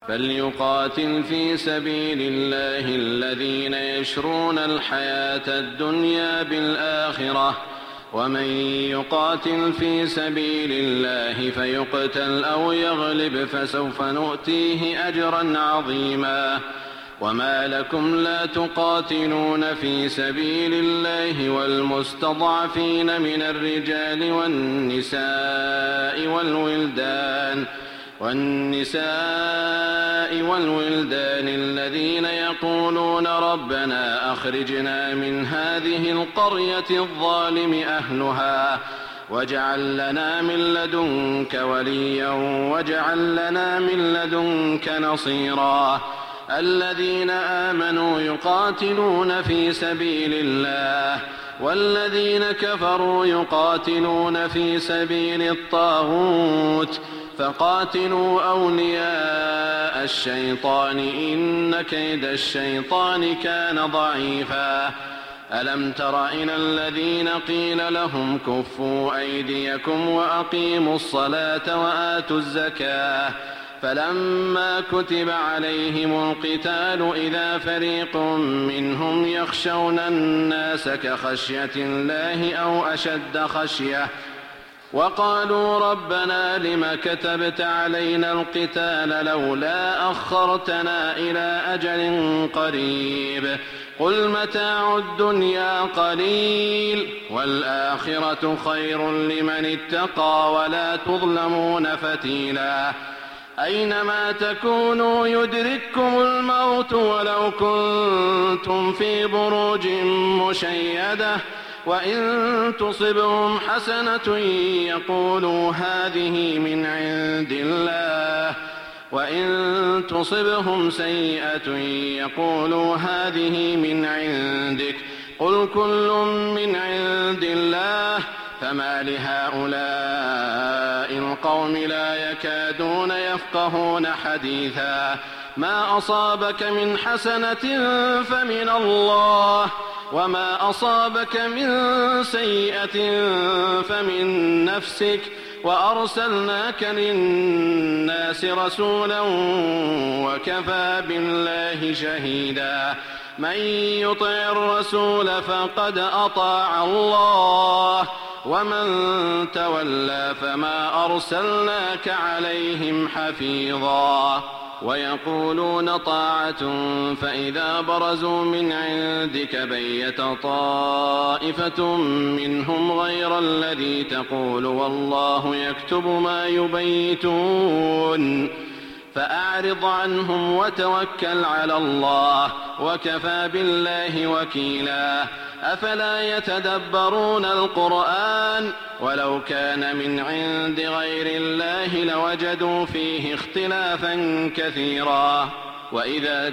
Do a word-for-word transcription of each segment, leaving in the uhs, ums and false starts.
فليقاتل في سبيل الله الذين يشرون الحياة الدنيا بالآخرة، ومن يقاتل في سبيل الله فيقتل أو يغلب فسوف نؤتيه أجرا عظيما. وما لكم لا تقاتلون في سبيل الله والمستضعفين من الرجال والنساء والولدان والنساء والولدان الذين يقولون ربنا أخرجنا من هذه القرية الظالم أهلها واجعل لنا من لدنك وليا واجعل لنا من لدنك نصيرا. الذين آمنوا يقاتلون في سبيل الله والذين كفروا يقاتلون في سبيل الطاغوت فقاتلوا أولياء الشيطان إن كيد الشيطان كان ضعيفا. ألم تر إلى الذين قيل لهم كفوا أيديكم وأقيموا الصلاة وآتوا الزكاة فلما كتب عليهم القتال إذا فريق منهم يخشون الناس كخشية الله أو أشد خشية وقالوا ربنا لم كتبت علينا القتال لولا أخرتنا إلى أجل قريب قل متاع الدنيا قليل والآخرة خير لمن اتقى ولا تظلمون فتيلا. أينما تكونوا يدرككم الموت ولو كنتم في بروج مشيدة وإن تصبهم حسنة يقولوا هذه من عند الله وإن تصبهم سيئة يقولوا هذه من عندك قل كل من عند الله فما لهؤلاء القوم لا يكادون يفقهون حديثا. ما أصابك من حسنة فمن الله وما أصابك من سيئة فمن نفسك وأرسلناك للناس رسولا وكفى بالله شهيدا. من يطع الرسول فقد أطاع الله ومن تولى فما أرسلناك عليهم حفيظا. ويقولون طاعة فإذا برزوا من عندك بيت طائفة منهم غير الذي تقول والله يكتب ما يبيتون فأعرض عنهم وتوكل على الله وكفى بالله وكيلا. أفلا يتدبرون القرآن ولو كان من عند غير الله لوجدوا فيه اختلافا كثيرا. وإذا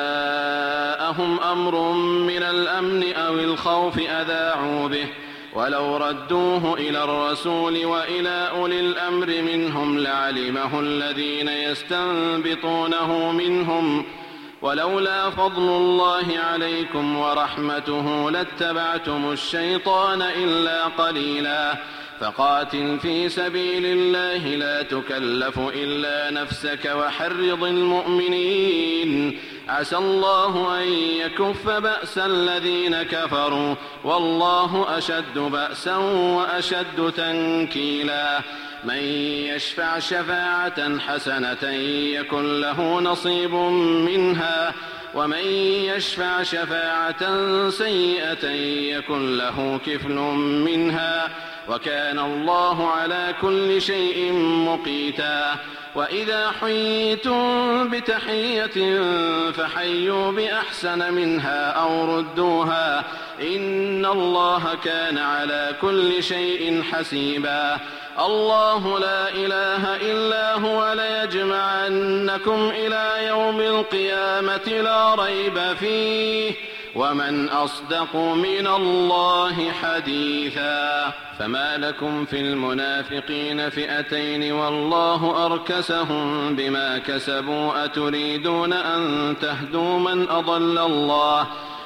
جاءهم أمر من الأمن أو الخوف أذاعوا به ولو ردوه إلى الرسول وإلى أولي الأمر منهم لعلمه الذين يستنبطونه منهم ولولا فضل الله عليكم ورحمته لاتبعتم الشيطان إلا قليلا. فقاتل في سبيل الله لا تكلف إلا نفسك وحرض المؤمنين عسى الله أن يكف بأس الذين كفروا والله أشد بأسا وأشد تنكيلا. من يشفع شفاعة حسنة يكن له نصيب منها ومن يشفع شفاعة سيئة يكن له كفل منها وكان الله على كل شيء مقيتا. وإذا حييتم بتحية فحيوا بأحسن منها أو ردوها إن الله كان على كل شيء حسيبا. الله لا إله إلا هو ليجمعنكم إلى يوم القيامة لا ريب فيه ومن أصدق من الله حديثا. فما لكم في المنافقين فئتين والله أركسهم بما كسبوا أتريدون أن تهدوا من أضل الله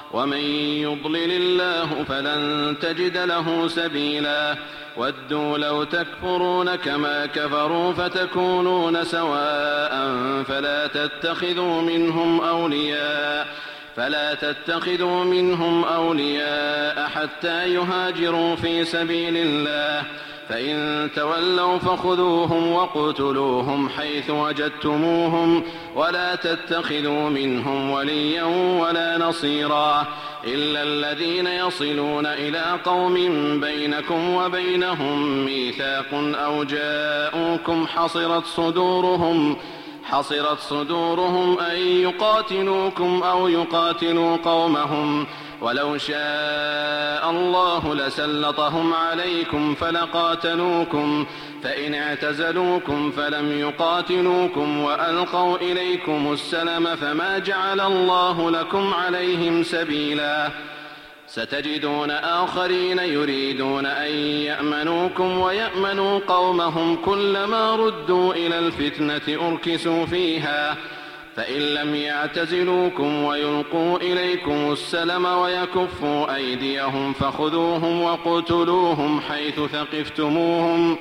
ومن يضلل الله فلن تجد له سبيلا ودوا لو تكفرون كما كفروا فتكونون سواء فلا تتخذوا منهم أولياء فلا تتخذوا منهم أولياء حتى يهاجروا في سبيل الله فإن تولوا فخذوهم وقتلوهم حيث وجدتموهم ولا تتخذوا منهم وليا ولا نصيرا إلا الذين يصلون إلى قوم بينكم وبينهم ميثاق أو جاءوكم حصرت صدورهم حصرت صدورهم أن يقاتلوكم أو يقاتلوا قومهم ولو شاء الله لسلطهم عليكم فلقاتلوكم فإن اعتزلوكم فلم يقاتلوكم وألقوا إليكم السلم فما جعل الله لكم عليهم سبيلا ستجدون آخرين يريدون أن يأمنوكم ويأمنوا قومهم كلما ردوا إلى الفتنة أركسوا فيها فإن لم يعتزلوكم ويلقوا إليكم السلم ويكفوا أيديهم فخذوهم وقتلوهم حيث ثقفتموهم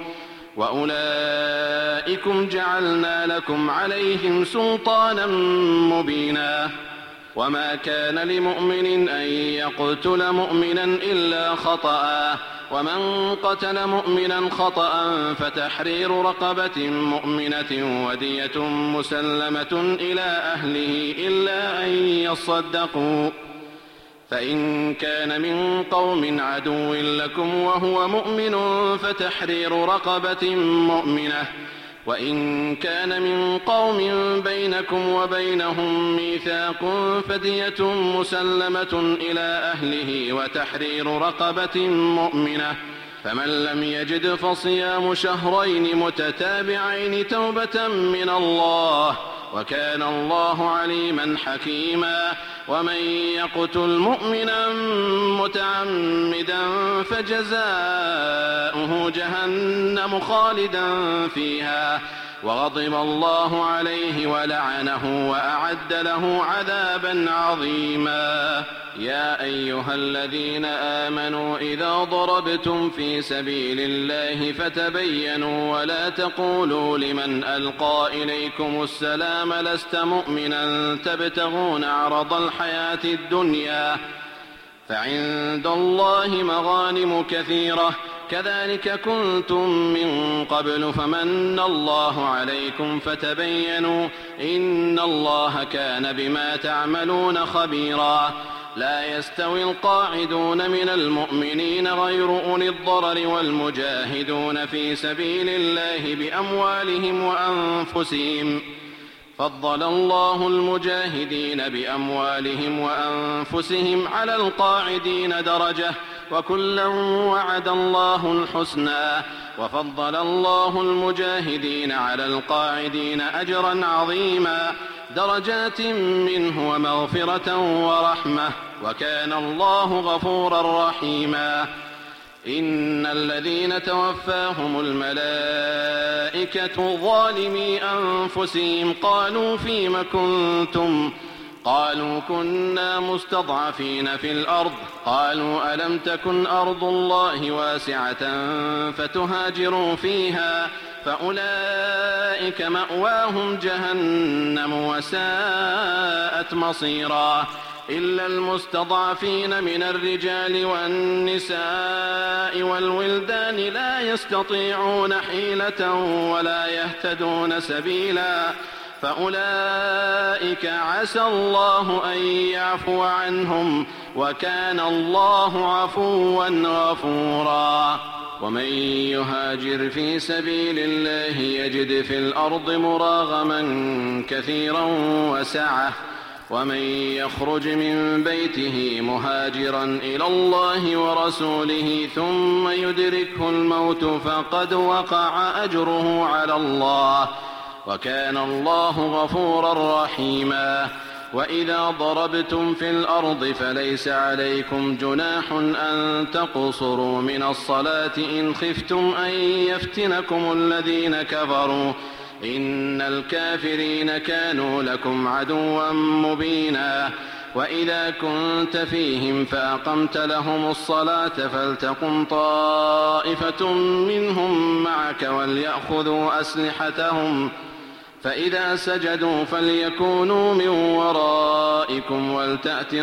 وأولئكم جعلنا لكم عليهم سلطانا مبينا وما كان لمؤمن أن يقتل مؤمنا إلا خطأ ومن قتل مؤمنا خطأ فتحرير رقبة مؤمنة ودية مسلمة إلى أهله إلا أن يصدقوا فإن كان من قوم عدو لكم وهو مؤمن فتحرير رقبة مؤمنة وإن كان من قوم بينكم وبينهم ميثاق فدية مسلمة إلى أهله وتحرير رقبة مؤمنة فمن لم يجد فصيام شهرين متتابعين توبة من الله وكان الله عليما حكيما ومن يقتل مؤمنا متعمدا فجزاؤه جهنم خالدا فيها وغضب الله عليه ولعنه وأعد له عذابا عظيما يا أيها الذين آمنوا إذا ضربتم في سبيل الله فتبينوا ولا تقولوا لمن ألقى إليكم السلام لست مؤمنا تبتغون عرض الحياة الدنيا فعند الله مغانم كثيرة كذلك كنتم من قبل فمن الله عليكم فتبينوا إن الله كان بما تعملون خبيرا لا يستوي القاعدون من المؤمنين غير أولي الضرر والمجاهدون في سبيل الله بأموالهم وأنفسهم فضل الله المجاهدين بأموالهم وأنفسهم على القاعدين درجة وكلا وعد الله الحسنى وفضل الله المجاهدين على القاعدين أجرا عظيما درجات منه ومغفرة ورحمة وكان الله غفورا رحيما إن الذين توفاهم الملائكة ظالمي أنفسهم قالوا فيم كنتم قالوا كنا مستضعفين في الأرض قالوا ألم تكن أرض الله واسعة فتهاجروا فيها فأولئك مأواهم جهنم وساءت مصيرا إلا المستضعفين من الرجال والنساء والولدان لا يستطيعون حيلة ولا يهتدون سبيلا فأولئك عسى الله أن يعفو عنهم وكان الله عفوا غفورا ومن يهاجر في سبيل الله يجد في الأرض مراغما كثيرا وسعة ومن يخرج من بيته مهاجرا إلى الله ورسوله ثم يدركه الموت فقد وقع أجره على الله وكان الله غفورا رحيما وإذا ضربتم في الأرض فليس عليكم جناح أن تقصروا من الصلاة إن خفتم أن يفتنكم الذين كفروا إن الكافرين كانوا لكم عدوا مبينا وإذا كنت فيهم فأقمت لهم الصلاة فلتقم طائفة منهم معك وليأخذوا أسلحتهم فإذا سجدوا فليكونوا من ورائكم ولتأت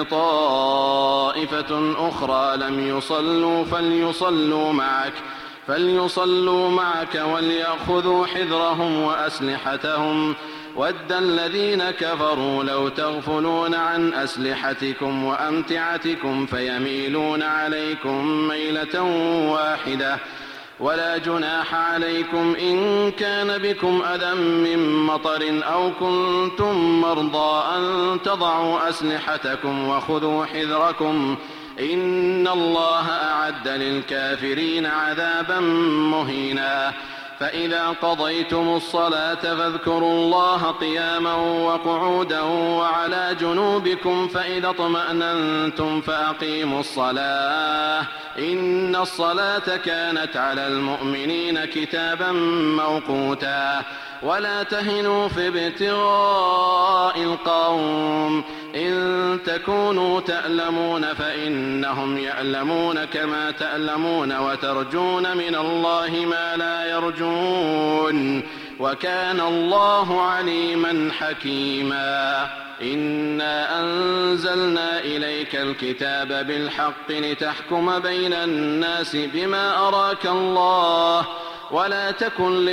طائفة أخرى لم يصلوا فليصلوا معك فليصلوا معك وليأخذوا حذرهم وأسلحتهم ود الذين كفروا لو تغفلون عن أسلحتكم وأمتعتكم فيميلون عليكم ميلة واحدة ولا جناح عليكم إن كان بكم أذى من مطر أو كنتم مرضى أن تضعوا أسلحتكم وخذوا حذركم إن الله أعد للكافرين عذابا مهينا فإذا قضيتم الصلاة فاذكروا الله قياما وقعودا وعلى جنوبكم فإذا اطمأننتم فأقيموا الصلاة إن الصلاة كانت على المؤمنين كتابا موقوتا ولا تهنوا في ابتغاء القوم إن تكونوا تألمون فإنهم يألمون كما تألمون وترجون من الله ما لا يرجون وكان الله عليما حكيما إنا أنزلنا إليك الكتاب بالحق لتحكم بين الناس بما أراك الله ولا تكن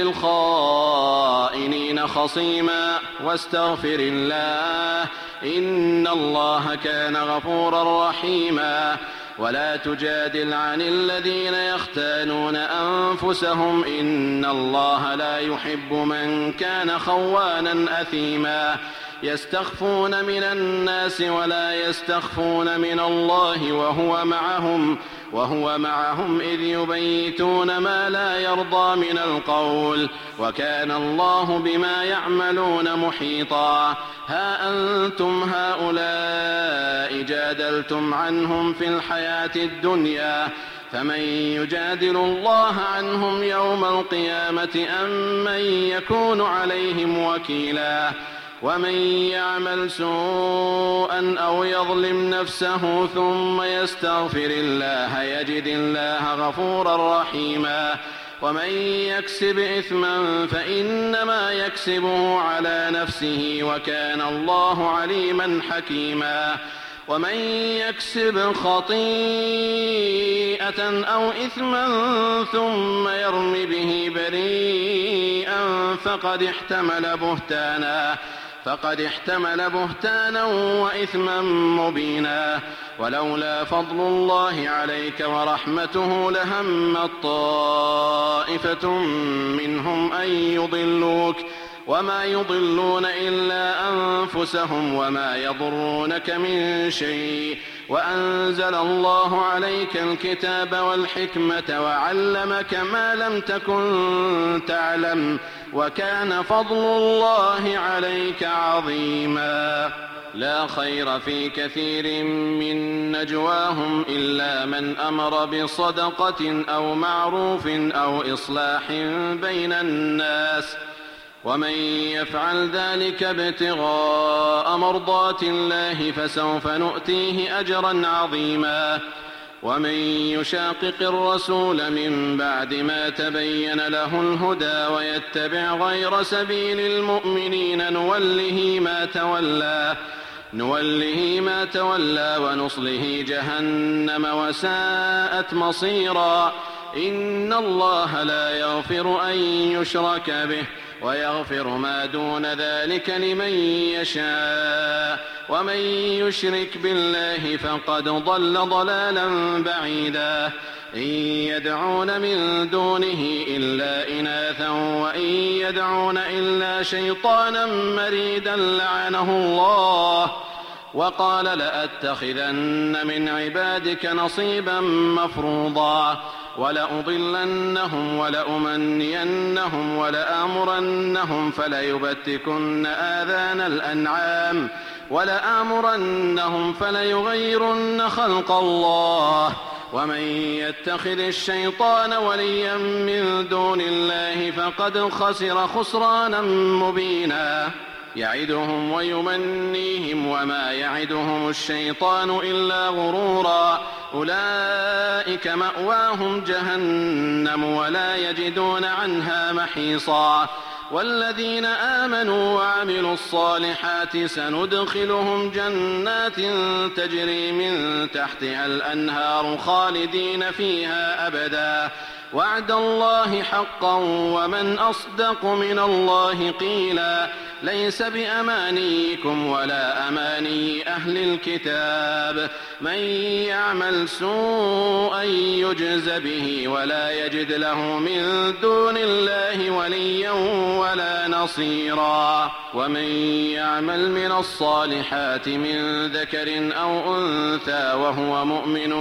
للخائنين خصيما واستغفر الله إن الله كان غفورا رحيما ولا تجادل عن الذين يختانون أنفسهم إن الله لا يحب من كان خوانا أثيما يستخفون من الناس ولا يستخفون من الله وهو معهم وهو معهم إذ يبيتون ما لا يرضى من القول وكان الله بما يعملون محيطا ها أنتم هؤلاء جادلتم عنهم في الحياة الدنيا فمن يجادل الله عنهم يوم القيامة أم من يكون عليهم وكيلا ومن يعمل سوءا أو يظلم نفسه ثم يستغفر الله يجد الله غفورا رحيما ومن يكسب إثما فإنما يكسبه على نفسه وكان الله عليما حكيما ومن يكسب خطيئة أو إثما ثم يرم به بريئا فقد احتمل بهتانا فقد احتمل بهتانا وإثما مبينا ولولا فضل الله عليك ورحمته لهمت طائفة منهم أن يضلوك وما يضلون إلا أنفسهم وما يضرونك من شيء وأنزل الله عليك الكتاب والحكمة وعلمك ما لم تكن تعلم وكان فضل الله عليك عظيما لا خير في كثير من نجواهم إلا من أمر بصدقة أو معروف أو إصلاح بين الناس ومن يفعل ذلك ابتغاء مرضات الله فسوف نؤتيه أجرا عظيما ومن يشاقق الرسول من بعد ما تبين له الهدى ويتبع غير سبيل المؤمنين نوله ما تولى نوله ما تولى ونصله جهنم وساءت مصيرا إن الله لا يغفر أن يشرك به ويغفر ما دون ذلك لمن يشاء ومن يشرك بالله فقد ضل ضلالا بعيدا إن يدعون من دونه إلا إناثا وإن يدعون إلا شيطانا مريدا لعنه الله وقال لأتخذن من عبادك نصيبا مفروضا ولأضلنهم ولأمنينهم ولآمرنهم فليبتكن آذان الأنعام ولآمرنهم فليغيرن خلق الله ومن يتخذ الشيطان وليا من دون الله فقد خسر خسرانا مبينا يعدهم ويمنيهم وما يعدهم الشيطان إلا غرورا أولئك مأواهم جهنم ولا يجدون عنها محيصا والذين آمنوا وعملوا الصالحات سندخلهم جنات تجري من تحتها الأنهار خالدين فيها أبدا وعد الله حقا ومن أصدق من الله قيلا ليس بأمانيكم ولا أماني أهل الكتاب من يعمل سوءا يجز به ولا يجد له من دون الله وليا ولا نصيرا ومن يعمل من الصالحات من ذكر أو أنثى وهو مؤمن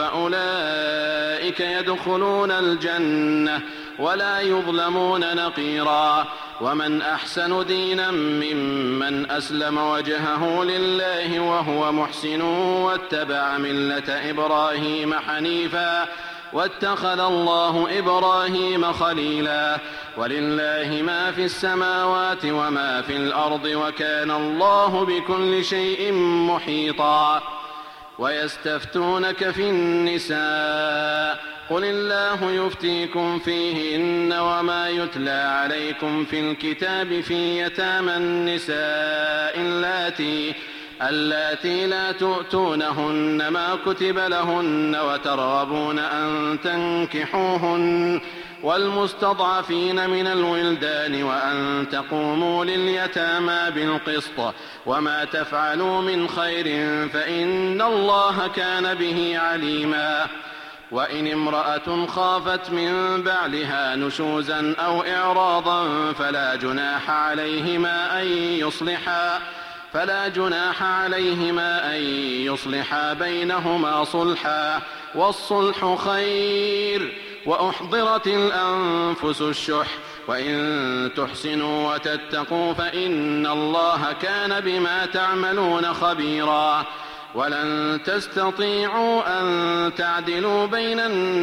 فأولئك يدخلون الجنة ولا يظلمون نقيرا ومن أحسن دينا ممن أسلم وجهه لله وهو محسن واتبع ملة إبراهيم حنيفا واتخذ الله إبراهيم خليلا ولله ما في السماوات وما في الأرض وكان الله بكل شيء محيطا ويستفتونك في النساء قل الله يفتيكم فيهن وما يتلى عليكم في الكتاب في يتامى النساء اللاتي اللاتي لا تؤتونهن ما كتب لهن وترغبون أن تنكحوهن والمستضعفين من الولدان وأن تقوموا لليتامى بالقسط وما تفعلوا من خير فإن الله كان به عليما وإن امرأة خافت من بعلها نشوزا أو إعراضا فلا جناح عليهما أن يصلحا فلا جناح عليهما أن يصلحا بينهما صلحا والصلح خير وأحضرت الأنفس الشح وإن تحسنوا وتتقوا فإن الله كان بما تعملون خبيرا ولن تستطيعوا أن تعدلوا بين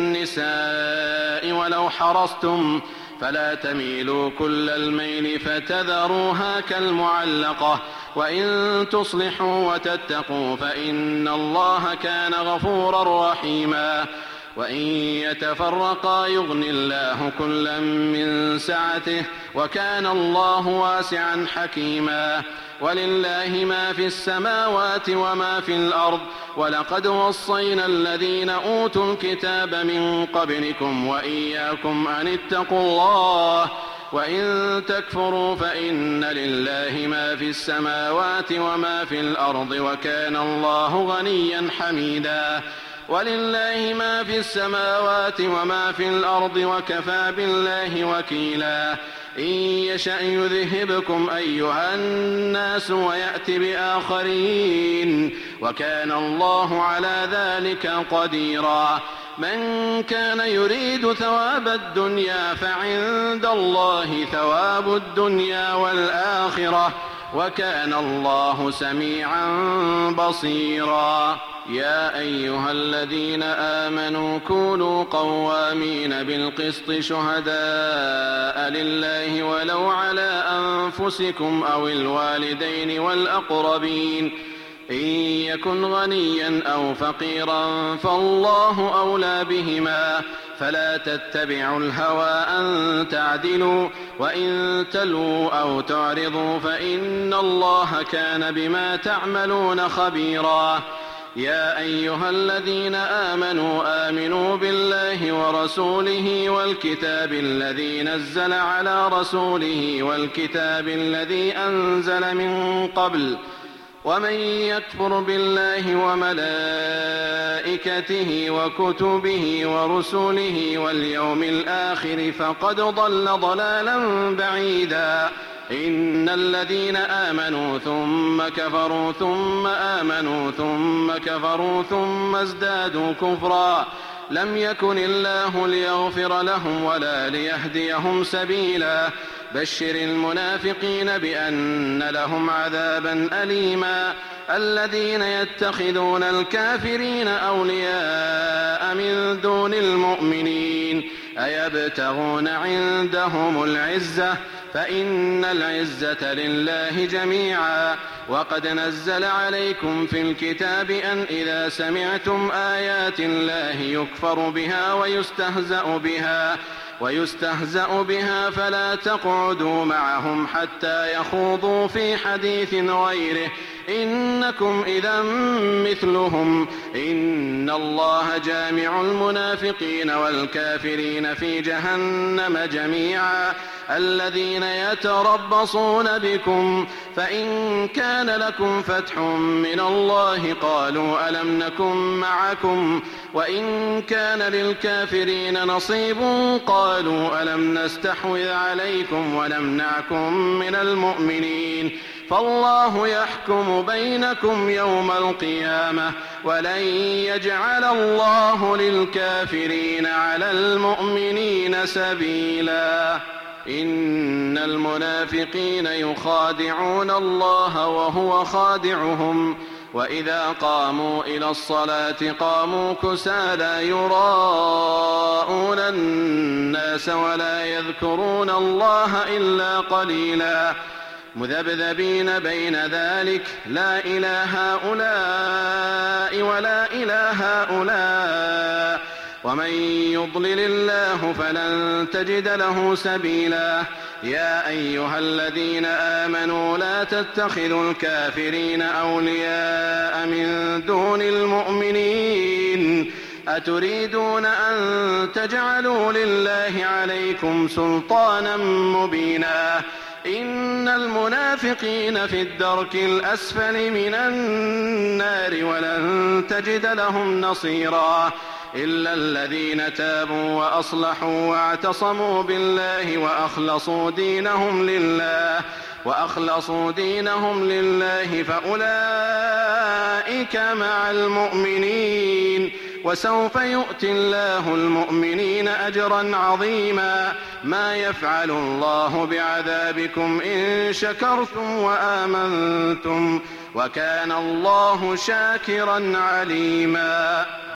النساء ولو حرصتم فلا تميلوا كل الميل فتذروها كالمعلقة وإن تصلحوا وتتقوا فإن الله كان غفورا رحيما وإن يتفرقا يغن الله كلا من سعته وكان الله واسعا حكيما ولله ما في السماوات وما في الأرض ولقد وصينا الذين أوتوا الكتاب من قبلكم وإياكم أن اتقوا الله وإن تكفروا فإن لله ما في السماوات وما في الأرض وكان الله غنيا حميدا ولله ما في السماوات وما في الأرض وكفى بالله وكيلا إن يشأ يذهبكم أيها الناس ويأت بآخرين وكان الله على ذلك قديرا من كان يريد ثواب الدنيا فعند الله ثواب الدنيا والآخرة وكان الله سميعا بصيرا يا أيها الذين آمنوا كونوا قوامين بالقسط شهداء لله ولو على أنفسكم أو الوالدين والأقربين إن يكن غنيا أو فقيرا فالله أولى بهما فلا تتبعوا الهوى أن تعدلوا وإن تلووا أو تعرضوا فإن الله كان بما تعملون خبيرا يا أيها الذين آمنوا آمنوا بالله ورسوله والكتاب الذي نزل على رسوله والكتاب الذي أنزل من قبل ومن يكفر بالله وملائكته وكتبه ورسله واليوم الآخر فقد ضل ضلالا بعيدا إن الذين آمنوا ثم كفروا ثم آمنوا ثم كفروا ثم ازدادوا كفرا لم يكن الله ليغفر لهم ولا ليهديهم سبيلا بشر المنافقين بأن لهم عذابا أليما الذين يتخذون الكافرين أولياء من دون المؤمنين أيبتغون عندهم العزة فإن العزة لله جميعا. وقد نزل عليكم في الكتاب أن إذا سمعتم آيات الله يكفر بها ويستهزأ بها ويستهزأ بها فلا تقعدوا معهم حتى يخوضوا في حديث غيره إنكم إذا مثلهم إن الله جامع المنافقين والكافرين في جهنم جميعا. الذين يتربصون بكم فإن كان لكم فتح من الله قالوا ألم نكن معكم وإن كان للكافرين نصيب قالوا ألم نستحوذ عليكم ونمنعكم من المؤمنين فالله يحكم بينكم يوم القيامة ولن يجعل الله للكافرين على المؤمنين سبيلا. إن المنافقين يخادعون الله وهو خادعهم وإذا قاموا إلى الصلاة قاموا كسالى يراءون الناس ولا يذكرون الله إلا قليلا مذبذبين بين ذلك لا إلى هؤلاء ولا إلى هؤلاء ومن يضلل الله فلن تجد له سبيلا. يا أيها الذين آمنوا لا تتخذوا الكافرين أولياء من دون المؤمنين أتريدون أن تجعلوا لله عليكم سلطانا مبينا. إن المنافقين في الدرك الأسفل من النار ولن تجد لهم نصيرا إلا الذين تابوا وأصلحوا واعتصموا بالله وأخلصوا دينهم لله وأخلصوا دينهم لله فأولئك مع المؤمنين وسوف يؤتي الله المؤمنين أجرا عظيما. ما يفعل الله بعذابكم إن شكرتم وآمنتم وكان الله شاكرا عليما.